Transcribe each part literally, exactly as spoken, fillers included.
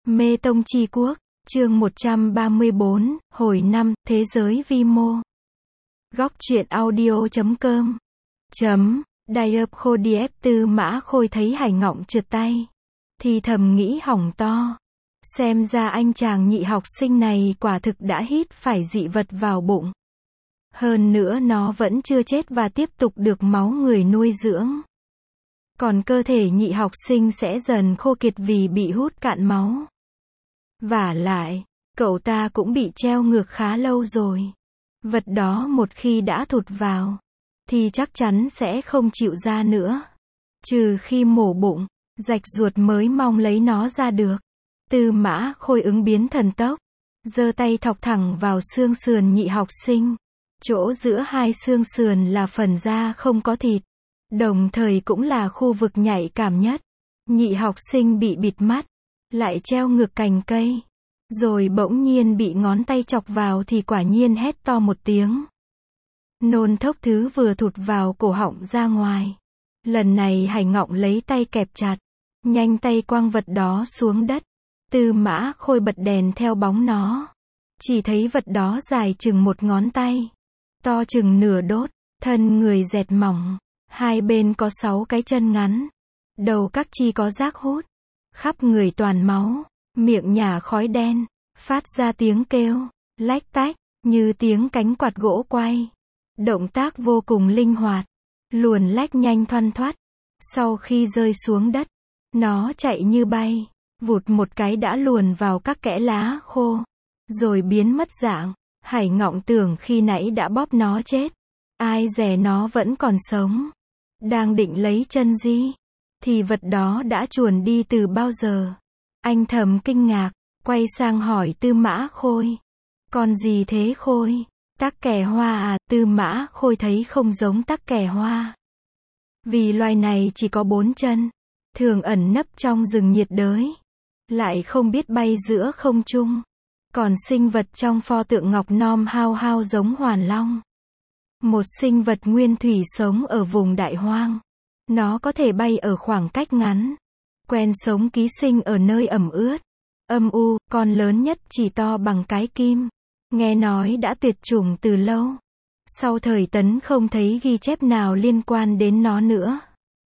Mê Tông Chi Quốc, chương một trăm ba mươi bốn, hồi năm, Thế giới vi mô. Góc truyện audio chấm com. Chấm, Diệp Tư Mã Khôi thấy Hải Ngọng trượt tay. Thì thầm nghĩ hỏng to. Xem ra anh chàng nhị học sinh này quả thực đã hít phải dị vật vào bụng. Hơn nữa nó vẫn chưa chết và tiếp tục được máu người nuôi dưỡng. Còn cơ thể nhị học sinh sẽ dần khô kiệt vì bị hút cạn máu. Vả lại, cậu ta cũng bị treo ngược khá lâu rồi. Vật đó một khi đã thụt vào, thì chắc chắn sẽ không chịu ra nữa. Trừ khi mổ bụng, rạch ruột mới mong lấy nó ra được. Tư Mã Khôi ứng biến thần tốc, giơ tay thọc thẳng vào xương sườn nhị học sinh. Chỗ giữa hai xương sườn là phần da không có thịt, đồng thời cũng là khu vực nhạy cảm nhất. Nhị học sinh bị bịt mắt, lại treo ngược cành cây, rồi bỗng nhiên bị ngón tay chọc vào thì quả nhiên hét to một tiếng. Nôn thốc thứ vừa thụt vào cổ họng ra ngoài. Lần này Hải Ngọng lấy tay kẹp chặt, nhanh tay quăng vật đó xuống đất. Tư Mã Khôi bật đèn theo bóng nó. Chỉ thấy vật đó dài chừng một ngón tay, to chừng nửa đốt, thân người dẹt mỏng, hai bên có sáu cái chân ngắn, đầu các chi có rác hút, khắp người toàn máu, miệng nhả khói đen, phát ra tiếng kêu, lách tách, như tiếng cánh quạt gỗ quay. Động tác vô cùng linh hoạt, luồn lách nhanh thoăn thoắt. Sau khi rơi xuống đất, nó chạy như bay, vụt một cái đã luồn vào các kẽ lá khô, rồi biến mất dạng. Hải Ngọng tưởng khi nãy đã bóp nó chết, ai dè nó vẫn còn sống. Đang định lấy chân di, thì vật đó đã chuồn đi từ bao giờ. Anh thầm kinh ngạc, quay sang hỏi Tư Mã Khôi. Con gì thế Khôi? Tắc kè hoa à? Tư Mã Khôi thấy không giống tắc kè hoa. Vì loài này chỉ có bốn chân, thường ẩn nấp trong rừng nhiệt đới, lại không biết bay giữa không trung. Còn sinh vật trong pho tượng ngọc nom hao hao giống hoàn long. Một sinh vật nguyên thủy sống ở vùng đại hoang. Nó có thể bay ở khoảng cách ngắn, quen sống ký sinh ở nơi ẩm ướt, âm u. Con lớn nhất chỉ to bằng cái kim, nghe nói đã tuyệt chủng từ lâu. Sau thời Tấn không thấy ghi chép nào liên quan đến nó nữa.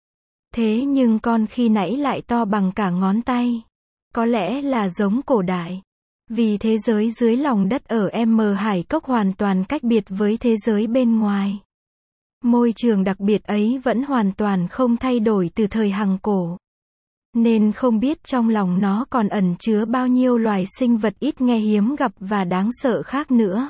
Thế nhưng con khi nãy lại to bằng cả ngón tay. Có lẽ là giống cổ đại. Vì thế giới dưới lòng đất ở M Hải Cốc hoàn toàn cách biệt với thế giới bên ngoài. Môi trường đặc biệt ấy vẫn hoàn toàn không thay đổi từ thời hằng cổ. Nên không biết trong lòng nó còn ẩn chứa bao nhiêu loài sinh vật ít nghe hiếm gặp và đáng sợ khác nữa.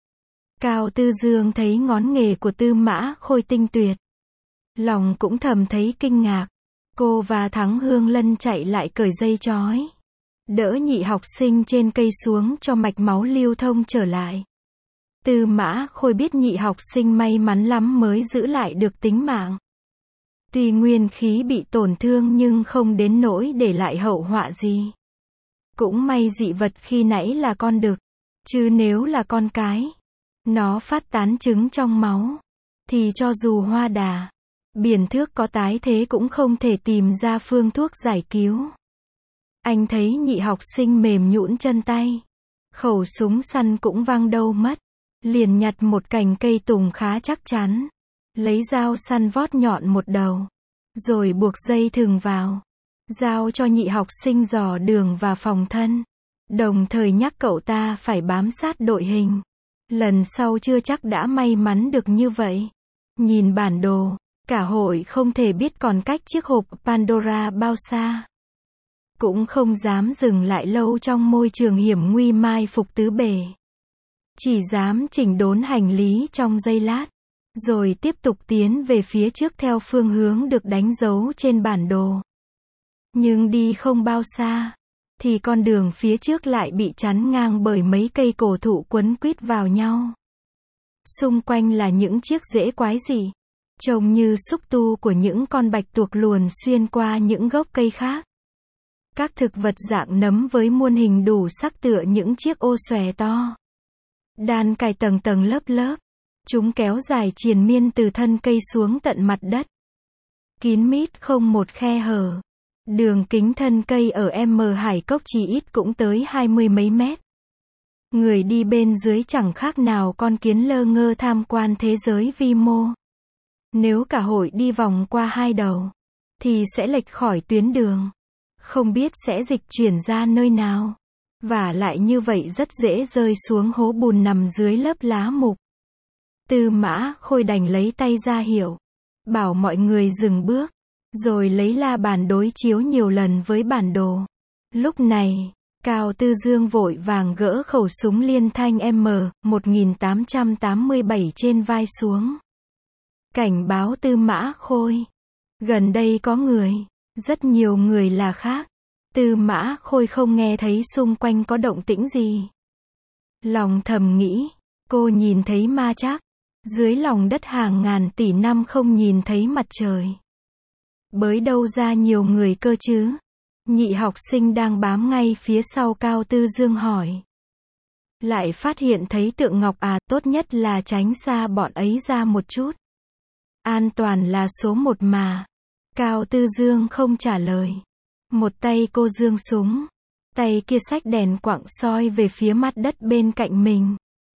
Cao Tư Dương thấy ngón nghề của Tư Mã Khôi tinh tuyệt, lòng cũng thầm thấy kinh ngạc. Cô và Thắng Hương Lân chạy lại cởi dây trói, đỡ nhị học sinh trên cây xuống cho mạch máu lưu thông trở lại. Tư Mã Khôi biết nhị học sinh may mắn lắm mới giữ lại được tính mạng. Tuy nguyên khí bị tổn thương nhưng không đến nỗi để lại hậu họa gì. Cũng may dị vật khi nãy là con đực, chứ nếu là con cái, nó phát tán trứng trong máu, thì cho dù hoa đà, biển thước có tái thế cũng không thể tìm ra phương thuốc giải cứu. Anh thấy nhị học sinh mềm nhũn chân tay, khẩu súng săn cũng văng đâu mất, liền nhặt một cành cây tùng khá chắc chắn, lấy dao săn vót nhọn một đầu, rồi buộc dây thừng vào, giao cho nhị học sinh dò đường và phòng thân, đồng thời nhắc cậu ta phải bám sát đội hình. Lần sau chưa chắc đã may mắn được như vậy. Nhìn bản đồ, cả hội không thể biết còn cách chiếc hộp Pandora bao xa. Cũng không dám dừng lại lâu trong môi trường hiểm nguy mai phục tứ bề. Chỉ dám chỉnh đốn hành lý trong giây lát, rồi tiếp tục tiến về phía trước theo phương hướng được đánh dấu trên bản đồ. Nhưng đi không bao xa, thì con đường phía trước lại bị chắn ngang bởi mấy cây cổ thụ quấn quýt vào nhau. Xung quanh là những chiếc rễ quái dị, trông như xúc tu của những con bạch tuộc luồn xuyên qua những gốc cây khác. Các thực vật dạng nấm với muôn hình đủ sắc tựa những chiếc ô xòe to, đan cài tầng tầng lớp lớp. Chúng kéo dài triền miên từ thân cây xuống tận mặt đất, kín mít không một khe hở. Đường kính thân cây ở M Hải Cốc chỉ ít cũng tới hai mươi mấy mét. Người đi bên dưới chẳng khác nào con kiến lơ ngơ tham quan thế giới vi mô. Nếu cả hội đi vòng qua hai đầu, thì sẽ lệch khỏi tuyến đường. Không biết sẽ dịch chuyển ra nơi nào. Và lại như vậy rất dễ rơi xuống hố bùn nằm dưới lớp lá mục. Tư Mã Khôi đành lấy tay ra hiệu, bảo mọi người dừng bước, rồi lấy la bàn đối chiếu nhiều lần với bản đồ. Lúc này, Cao Tư Dương vội vàng gỡ khẩu súng liên thanh M một nghìn tám trăm tám mươi bảy trên vai xuống. Cảnh báo Tư Mã Khôi. Gần đây có người, rất nhiều người là khác. Tư Mã Khôi không nghe thấy xung quanh có động tĩnh gì. Lòng thầm nghĩ, cô nhìn thấy ma chắc. Dưới lòng đất hàng ngàn tỷ năm không nhìn thấy mặt trời. Bới đâu ra nhiều người cơ chứ? Nhị học sinh đang bám ngay phía sau Cao Tư Dương hỏi. Lại phát hiện thấy tượng ngọc à, tốt nhất là tránh xa bọn ấy ra một chút. An toàn là số một mà. Cao Tư Dương không trả lời. Một tay cô giương súng, tay kia xách đèn quặng soi về phía mặt đất bên cạnh mình.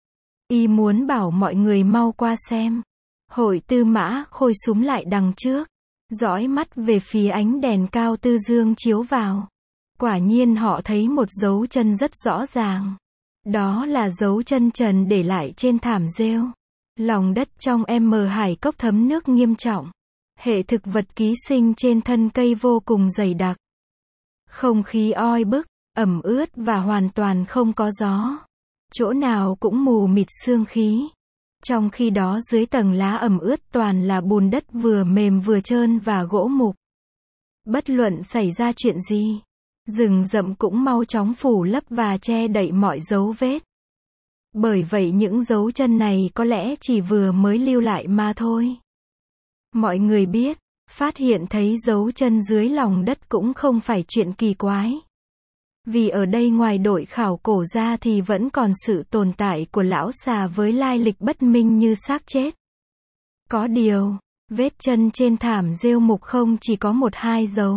Y muốn bảo mọi người mau qua xem. Hội Tư Mã Khôi súng lại đằng trước, dõi mắt về phía ánh đèn Cao Tư Dương chiếu vào. Quả nhiên họ thấy một dấu chân rất rõ ràng. Đó là dấu chân trần để lại trên thảm rêu. Lòng đất trong M Hải Cốc thấm nước nghiêm trọng. Hệ thực vật ký sinh trên thân cây vô cùng dày đặc. Không khí oi bức, ẩm ướt và hoàn toàn không có gió. Chỗ nào cũng mù mịt sương khí. Trong khi đó dưới tầng lá ẩm ướt toàn là bùn đất vừa mềm vừa trơn và gỗ mục. Bất luận xảy ra chuyện gì, rừng rậm cũng mau chóng phủ lấp và che đậy mọi dấu vết. Bởi vậy những dấu chân này có lẽ chỉ vừa mới lưu lại mà thôi. Mọi người biết, phát hiện thấy dấu chân dưới lòng đất cũng không phải chuyện kỳ quái. Vì ở đây ngoài đội khảo cổ ra thì vẫn còn sự tồn tại của lão xà với lai lịch bất minh như xác chết. Có điều, vết chân trên thảm rêu mục không chỉ có một hai dấu.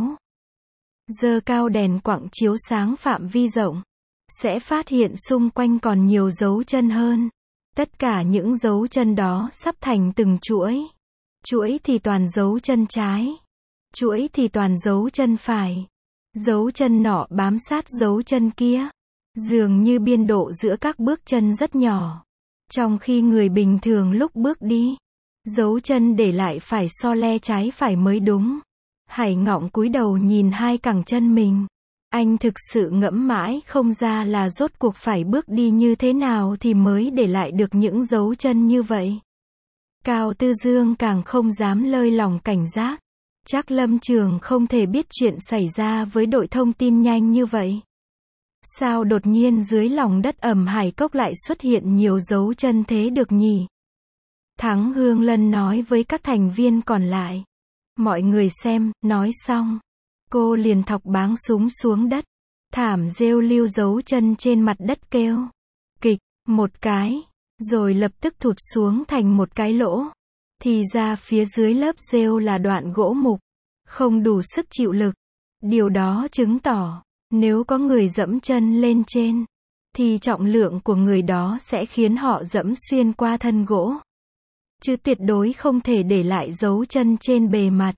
Giơ cao đèn quặng chiếu sáng phạm vi rộng, sẽ phát hiện xung quanh còn nhiều dấu chân hơn. Tất cả những dấu chân đó sắp thành từng chuỗi. Chuỗi thì toàn dấu chân trái. Chuỗi thì toàn dấu chân phải. Dấu chân nọ bám sát dấu chân kia. Dường như biên độ giữa các bước chân rất nhỏ. Trong khi người bình thường lúc bước đi, dấu chân để lại phải so le trái phải mới đúng. Hải Ngọng cúi đầu nhìn hai cẳng chân mình. Anh thực sự ngẫm mãi không ra là rốt cuộc phải bước đi như thế nào thì mới để lại được những dấu chân như vậy. Cao Tư Dương càng không dám lơi lỏng cảnh giác. Chắc Lâm Trường không thể biết chuyện xảy ra với đội thông tin nhanh như vậy. Sao đột nhiên dưới lòng đất ẩm Hải Cốc lại xuất hiện nhiều dấu chân thế được nhỉ? Thắng Hương Lân nói với các thành viên còn lại. Mọi người xem, nói xong. Cô liền thọc báng súng xuống đất. Thảm rêu lưu dấu chân trên mặt đất kêu. Kịch, một cái. Rồi lập tức thụt xuống thành một cái lỗ. Thì ra phía dưới lớp rêu là đoạn gỗ mục. Không đủ sức chịu lực. Điều đó chứng tỏ, nếu có người dẫm chân lên trên, thì trọng lượng của người đó sẽ khiến họ dẫm xuyên qua thân gỗ. Chứ tuyệt đối không thể để lại dấu chân trên bề mặt.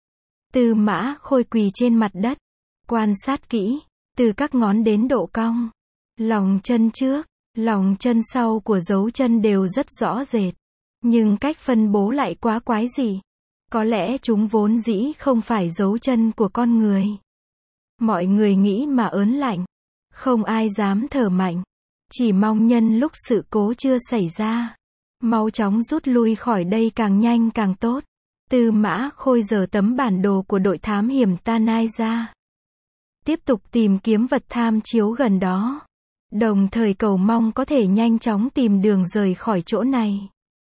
Tư Mã Khôi quỳ trên mặt đất, quan sát kỹ, từ các ngón đến độ cong. Lòng chân trước, lòng chân sau của dấu chân đều rất rõ rệt. Nhưng cách phân bố lại quá quái dị. Có lẽ chúng vốn dĩ không phải dấu chân của con người. Mọi người nghĩ mà ớn lạnh. Không ai dám thở mạnh. Chỉ mong nhân lúc sự cố chưa xảy ra, mau chóng rút lui khỏi đây càng nhanh càng tốt. Tư Mã Khôi giở tấm bản đồ của đội thám hiểm Tanai ra. Tiếp tục tìm kiếm vật tham chiếu gần đó. Đồng thời cầu mong có thể nhanh chóng tìm đường rời khỏi chỗ này.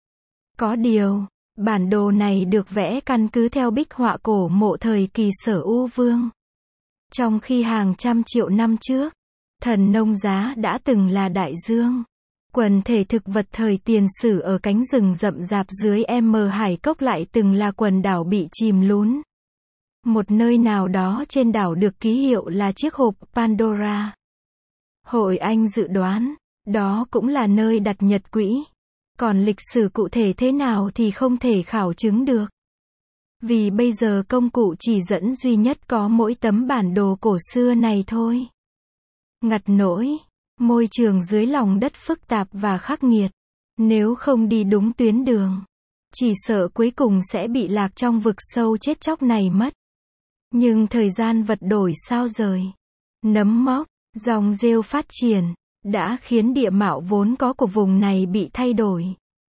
Có điều, bản đồ này được vẽ căn cứ theo bích họa cổ mộ thời kỳ Sở U Vương. Trong khi hàng trăm triệu năm trước, thần nông giá đã từng là đại dương. Quần thể thực vật thời tiền sử ở cánh rừng rậm rạp dưới M Hải Cốc lại từng là quần đảo bị chìm lún. Một nơi nào đó trên đảo được ký hiệu là chiếc hộp Pandora. Hội Anh dự đoán, đó cũng là nơi đặt nhật quỹ. Còn lịch sử cụ thể thế nào thì không thể khảo chứng được. Vì bây giờ công cụ chỉ dẫn duy nhất có mỗi tấm bản đồ cổ xưa này thôi. Ngặt nỗi, môi trường dưới lòng đất phức tạp và khắc nghiệt. Nếu không đi đúng tuyến đường, chỉ sợ cuối cùng sẽ bị lạc trong vực sâu chết chóc này mất. Nhưng thời gian vật đổi sao rời. Nấm mốc, dòng rêu phát triển, đã khiến địa mạo vốn có của vùng này bị thay đổi.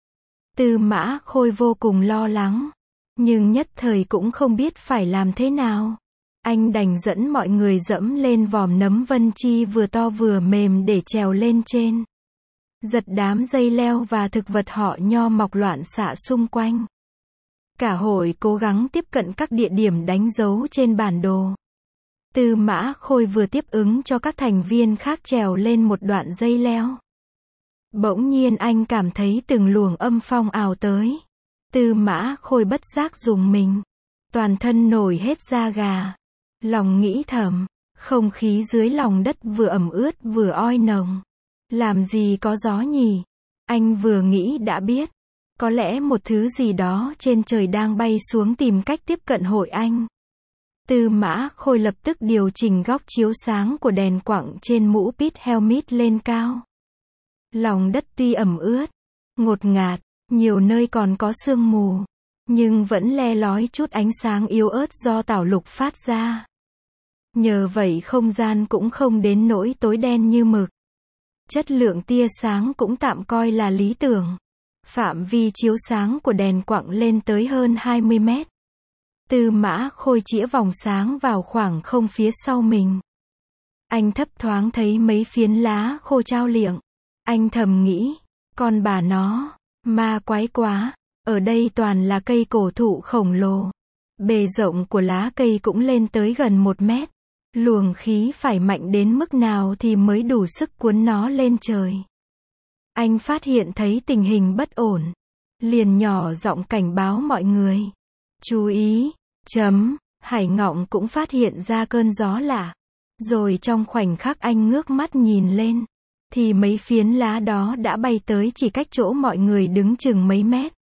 Tư Mã Khôi vô cùng lo lắng, nhưng nhất thời cũng không biết phải làm thế nào. Anh đành dẫn mọi người dẫm lên vòm nấm vân chi vừa to vừa mềm để trèo lên trên. Giật đám dây leo và thực vật họ nho mọc loạn xạ xung quanh. Cả hội cố gắng tiếp cận các địa điểm đánh dấu trên bản đồ. Tư Mã Khôi vừa tiếp ứng cho các thành viên khác trèo lên một đoạn dây leo. Bỗng nhiên anh cảm thấy từng luồng âm phong ào tới. Tư Mã Khôi bất giác rùng mình. Toàn thân nổi hết da gà. Lòng nghĩ thầm, không khí dưới lòng đất vừa ẩm ướt vừa oi nồng. Làm gì có gió nhỉ? Anh vừa nghĩ đã biết. Có lẽ một thứ gì đó trên trời đang bay xuống tìm cách tiếp cận Hội Anh. Tư Mã Khôi lập tức điều chỉnh góc chiếu sáng của đèn quặng trên mũ pit helmet lên cao. Lòng đất tuy ẩm ướt, ngột ngạt, nhiều nơi còn có sương mù, nhưng vẫn le lói chút ánh sáng yếu ớt do tảo lục phát ra. Nhờ vậy không gian cũng không đến nỗi tối đen như mực. Chất lượng tia sáng cũng tạm coi là lý tưởng. Phạm vi chiếu sáng của đèn quặng lên tới hơn hai mươi mét. Tư Mã Khôi chĩa vòng sáng vào khoảng không phía sau mình. Anh thấp thoáng thấy mấy phiến lá khô trao liệng. Anh thầm nghĩ, con bà nó, ma quái quá, ở đây toàn là cây cổ thụ khổng lồ. Bề rộng của lá cây cũng lên tới gần một mét. Luồng khí phải mạnh đến mức nào thì mới đủ sức cuốn nó lên trời. Anh phát hiện thấy tình hình bất ổn. Liền nhỏ giọng cảnh báo mọi người. Chú ý, chấm, Hải Ngọng cũng phát hiện ra cơn gió lạ. Rồi trong khoảnh khắc anh ngước mắt nhìn lên, thì mấy phiến lá đó đã bay tới chỉ cách chỗ mọi người đứng chừng mấy mét.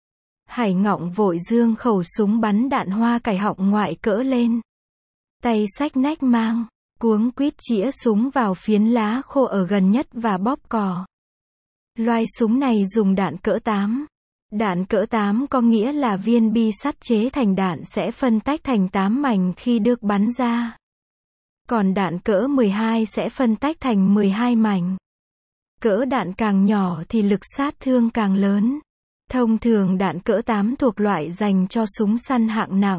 Hải Ngọng vội giương khẩu súng bắn đạn hoa cải họng ngoại cỡ lên. Tay xách nách mang, cuống quýt chĩa súng vào phiến lá khô ở gần nhất và bóp cò. Loài súng này dùng đạn cỡ tám. Đạn cỡ tám có nghĩa là viên bi sắt chế thành đạn sẽ phân tách thành tám mảnh khi được bắn ra. Còn đạn cỡ mười hai sẽ phân tách thành mười hai mảnh. Cỡ đạn càng nhỏ thì lực sát thương càng lớn. Thông thường đạn cỡ tám thuộc loại dành cho súng săn hạng nặng.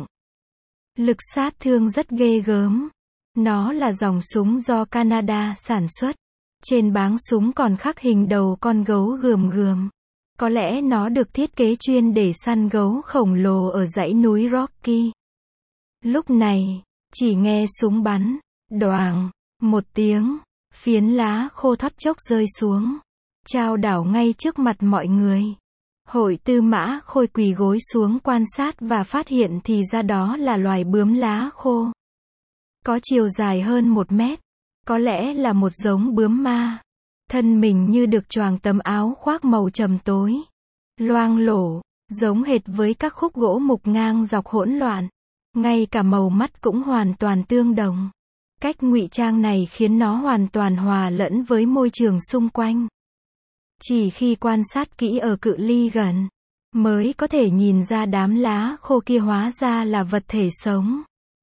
Lực sát thương rất ghê gớm. Nó là dòng súng do Canada sản xuất. Trên báng súng còn khắc hình đầu con gấu gườm gườm. Có lẽ nó được thiết kế chuyên để săn gấu khổng lồ ở dãy núi Rocky. Lúc này, chỉ nghe súng bắn, đoàng, một tiếng, phiến lá khô thoát chốc rơi xuống, chao đảo ngay trước mặt mọi người. Hội Tư Mã Khôi quỳ gối xuống quan sát và phát hiện thì ra đó là loài bướm lá khô. Có chiều dài hơn một mét, có lẽ là một giống bướm ma. Thân mình như được choàng tấm áo khoác màu trầm tối, loang lổ, giống hệt với các khúc gỗ mục ngang dọc hỗn loạn. Ngay cả màu mắt cũng hoàn toàn tương đồng. Cách ngụy trang này khiến nó hoàn toàn hòa lẫn với môi trường xung quanh. Chỉ khi quan sát kỹ ở cự ly gần, mới có thể nhìn ra đám lá khô kia hóa ra là vật thể sống.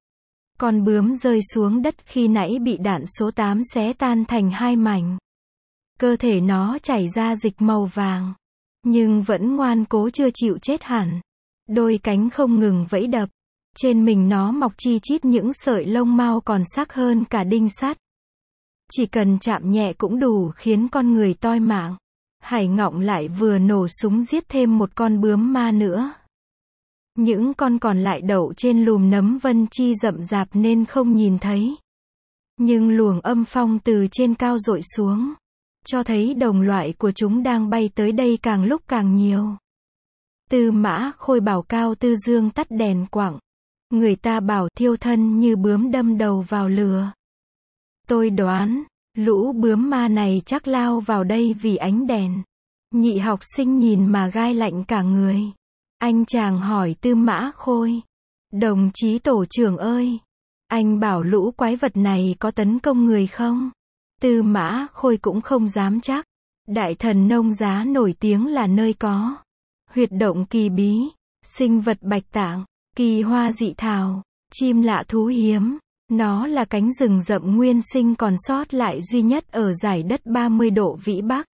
Con bướm rơi xuống đất khi nãy bị đạn số tám xé tan thành hai mảnh. Cơ thể nó chảy ra dịch màu vàng, nhưng vẫn ngoan cố chưa chịu chết hẳn. Đôi cánh không ngừng vẫy đập. Trên mình nó mọc chi chít những sợi lông mao còn sắc hơn cả đinh sắt. Chỉ cần chạm nhẹ cũng đủ khiến con người toi mạng. Hải Ngọng lại vừa nổ súng giết thêm một con bướm ma nữa. Những con còn lại đậu trên lùm nấm vân chi rậm rạp nên không nhìn thấy. Nhưng luồng âm phong từ trên cao dội xuống, cho thấy đồng loại của chúng đang bay tới đây càng lúc càng nhiều. Tư Mã Khôi bảo Cao Tư Dương tắt đèn quặng. Người ta bảo thiêu thân như bướm đâm đầu vào lửa. Tôi đoán, lũ bướm ma này chắc lao vào đây vì ánh đèn. Nhị học sinh nhìn mà gai lạnh cả người. Anh chàng hỏi Tư Mã Khôi. Đồng chí tổ trưởng ơi, anh bảo lũ quái vật này có tấn công người không? Tư Mã Khôi cũng không dám chắc. Đại thần Nông Giá nổi tiếng là nơi có huyệt động kỳ bí, sinh vật bạch tạng, kỳ hoa dị thảo, chim lạ thú hiếm. Nó là cánh rừng rậm nguyên sinh còn sót lại duy nhất ở dải đất ba mươi độ vĩ Bắc.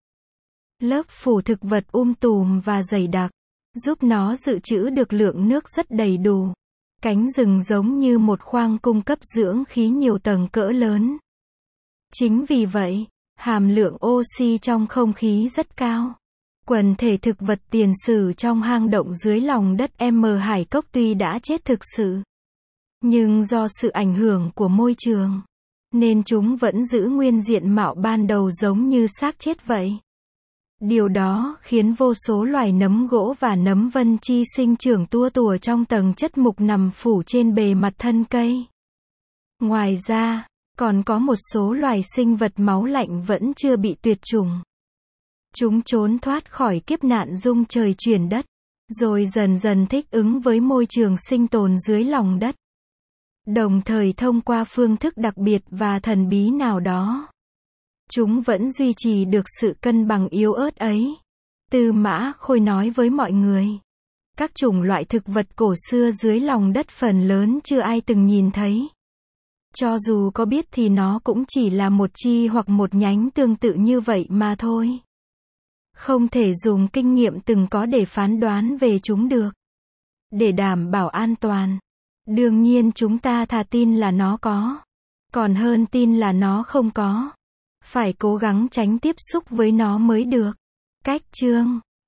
Lớp phủ thực vật um tùm và dày đặc, giúp nó dự trữ được lượng nước rất đầy đủ. Cánh rừng giống như một khoang cung cấp dưỡng khí nhiều tầng cỡ lớn. Chính vì vậy, hàm lượng oxy trong không khí rất cao. Quần thể thực vật tiền sử trong hang động dưới lòng đất M Hải Cốc tuy đã chết thực sự, nhưng do sự ảnh hưởng của môi trường, nên chúng vẫn giữ nguyên diện mạo ban đầu giống như xác chết vậy. Điều đó khiến vô số loài nấm gỗ và nấm vân chi sinh trưởng tua tủa trong tầng chất mục nằm phủ trên bề mặt thân cây. Ngoài ra, còn có một số loài sinh vật máu lạnh vẫn chưa bị tuyệt chủng. Chúng trốn thoát khỏi kiếp nạn rung trời chuyển đất, rồi dần dần thích ứng với môi trường sinh tồn dưới lòng đất. Đồng thời thông qua phương thức đặc biệt và thần bí nào đó, chúng vẫn duy trì được sự cân bằng yếu ớt ấy. Tư Mã Khôi nói với mọi người. Các chủng loại thực vật cổ xưa dưới lòng đất phần lớn chưa ai từng nhìn thấy. Cho dù có biết thì nó cũng chỉ là một chi hoặc một nhánh tương tự như vậy mà thôi. Không thể dùng kinh nghiệm từng có để phán đoán về chúng được. Để đảm bảo an toàn, đương nhiên chúng ta thà tin là nó có, còn hơn tin là nó không có. Phải cố gắng tránh tiếp xúc với nó mới được. Cách chương